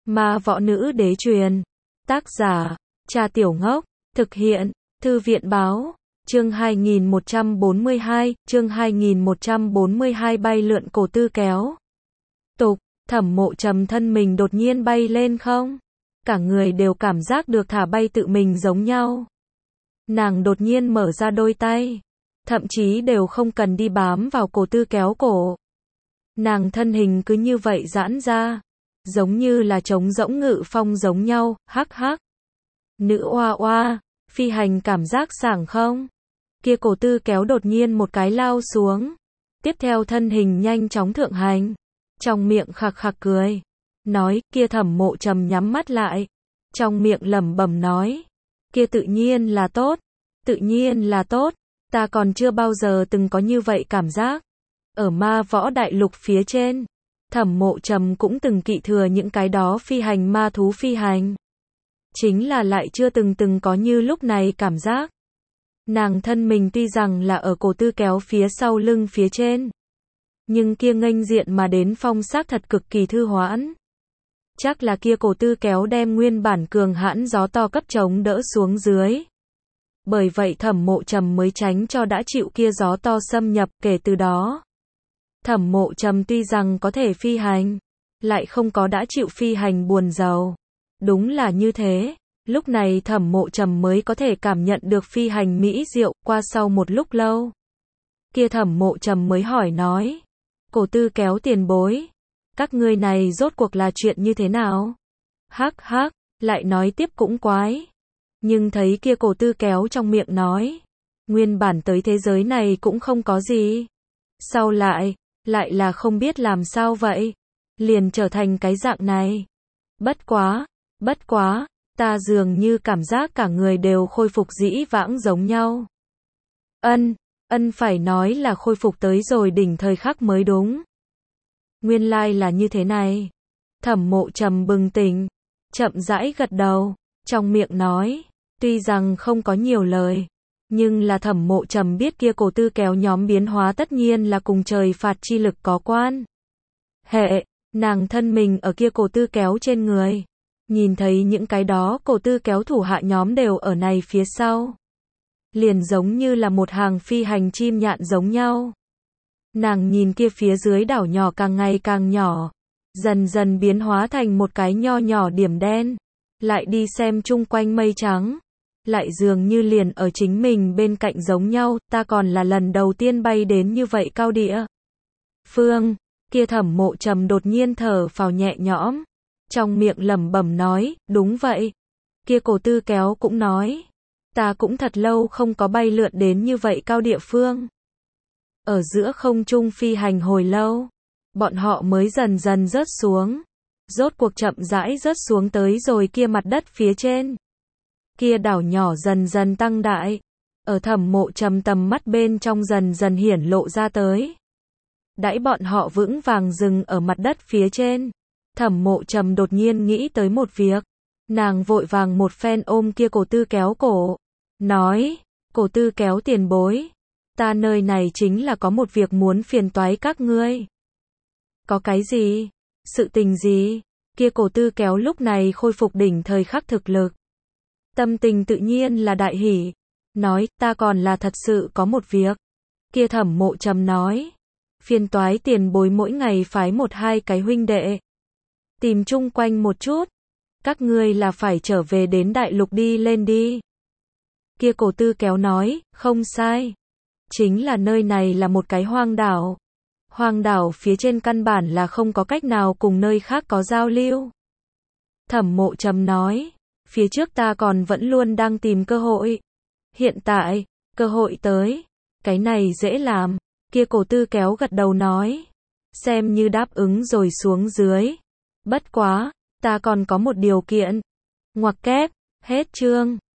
Ma võ nữ đế truyền. Tác giả, Trà Tiểu Ngốc. Thực hiện, Thư viện báo. Chương 2142, chương 2142 bay lượn cổ tư kéo. Tục, Thẩm Mộ Trầm thân mình đột nhiên bay lên không. Cả người đều cảm giác được thả bay tự mình giống nhau. Nàng đột nhiên mở ra đôi tay. Thậm chí đều không cần đi bám vào cổ tư kéo cổ. Nàng thân hình cứ như vậy giãn ra. Giống như là trống rỗng ngự phong giống nhau, hắc hắc. Nữ oa oa, phi hành cảm giác sảng không? Kia cổ tư kéo đột nhiên một cái lao xuống. Tiếp theo thân hình nhanh chóng thượng hành. Trong miệng khạc khạc cười. Nói, kia Thẩm Mộ Trầm nhắm mắt lại. Trong miệng lẩm bẩm nói. Kia tự nhiên là tốt. Tự nhiên là tốt. Ta còn chưa bao giờ từng có như vậy cảm giác. Ở ma võ đại lục phía trên. Thẩm Mộ Trầm cũng từng kỵ thừa những cái đó phi hành ma thú phi hành. Chính là lại chưa từng có như lúc này cảm giác. Nàng thân mình tuy rằng là ở cổ tư kéo phía sau lưng phía trên. Nhưng kia nghênh diện mà đến phong xác thật cực kỳ thư hoãn. Chắc là kia cổ tư kéo đem nguyên bản cường hãn gió to cấp chống đỡ xuống dưới. Bởi vậy Thẩm Mộ Trầm mới tránh cho đã chịu kia gió to xâm nhập. Kể từ đó, Thẩm Mộ Trầm tuy rằng có thể phi hành, lại không có đã chịu phi hành buồn rầu. Đúng là như thế, lúc này Thẩm Mộ Trầm mới có thể cảm nhận được phi hành mỹ diệu. Qua sau một lúc lâu, kia Thẩm Mộ Trầm mới hỏi nói, cổ tư kéo tiền bối, các ngươi này rốt cuộc là chuyện như thế nào? Hắc hắc, lại nói tiếp cũng quái. Nhưng thấy kia cổ tư kéo trong miệng nói, nguyên bản tới thế giới này cũng không có gì. Sau lại là không biết làm sao vậy, liền trở thành cái dạng này. Bất quá, ta dường như cảm giác cả người đều khôi phục dĩ vãng giống nhau. Ân phải nói là khôi phục tới rồi đỉnh thời khắc mới đúng. Nguyên lai là như thế này. Thẩm Mộ Trầm bừng tỉnh, chậm rãi gật đầu, trong miệng nói, tuy rằng không có nhiều lời, nhưng là Thẩm Mộ Trầm biết kia cổ tư kéo nhóm biến hóa tất nhiên là cùng trời phạt chi lực có quan. Hệ, nàng thân mình ở kia cổ tư kéo trên người, nhìn thấy những cái đó cổ tư kéo thủ hạ nhóm đều ở này phía sau. Liền giống như là một hàng phi hành chim nhạn giống nhau. Nàng nhìn kia phía dưới đảo nhỏ càng ngày càng nhỏ, dần dần biến hóa thành một cái nho nhỏ điểm đen. Lại đi xem chung quanh mây trắng, lại dường như liền ở chính mình bên cạnh giống nhau. Ta còn là lần đầu tiên bay đến như vậy cao địa phương. Kia Thẩm Mộ Trầm đột nhiên thở phào nhẹ nhõm, trong miệng lẩm bẩm nói, đúng vậy. Kia cổ tư kéo cũng nói, ta cũng thật lâu không có bay lượn đến như vậy cao địa phương. Ở giữa không trung phi hành hồi lâu, bọn họ mới dần dần rớt xuống. Rốt cuộc chậm rãi rớt xuống tới rồi kia mặt đất phía trên. Kia đảo nhỏ dần dần tăng đại, ở Thẩm Mộ Trầm tầm mắt bên trong dần dần hiển lộ ra tới. Đãi bọn họ vững vàng dừng ở mặt đất phía trên, Thẩm Mộ Trầm đột nhiên nghĩ tới một việc. Nàng vội vàng một phen ôm kia cổ tư kéo cổ, nói, cổ tư kéo tiền bối, ta nơi này chính là có một việc muốn phiền toái các ngươi. Có cái gì? Sự tình gì? Kia cổ tư kéo lúc này khôi phục đỉnh thời khắc thực lực. Tâm tình tự nhiên là đại hỉ. Nói, ta còn là thật sự có một việc. Kia Thẩm Mộ Trầm nói, phiền toái tiền bối mỗi ngày phái 1-2 cái huynh đệ. Tìm chung quanh một chút. Các ngươi là phải trở về đến đại lục đi lên đi. Kia cổ tư kéo nói, không sai. Chính là nơi này là một cái hoang đảo. Hoang đảo phía trên căn bản là không có cách nào cùng nơi khác có giao lưu. Thẩm Mộ Trầm nói, phía trước ta còn vẫn luôn đang tìm cơ hội. Hiện tại, cơ hội tới. Cái này dễ làm. Kia cổ tư kéo gật đầu nói, xem như đáp ứng rồi xuống dưới. Bất quá, ta còn có một điều kiện. Ngoặc kép, hết chương.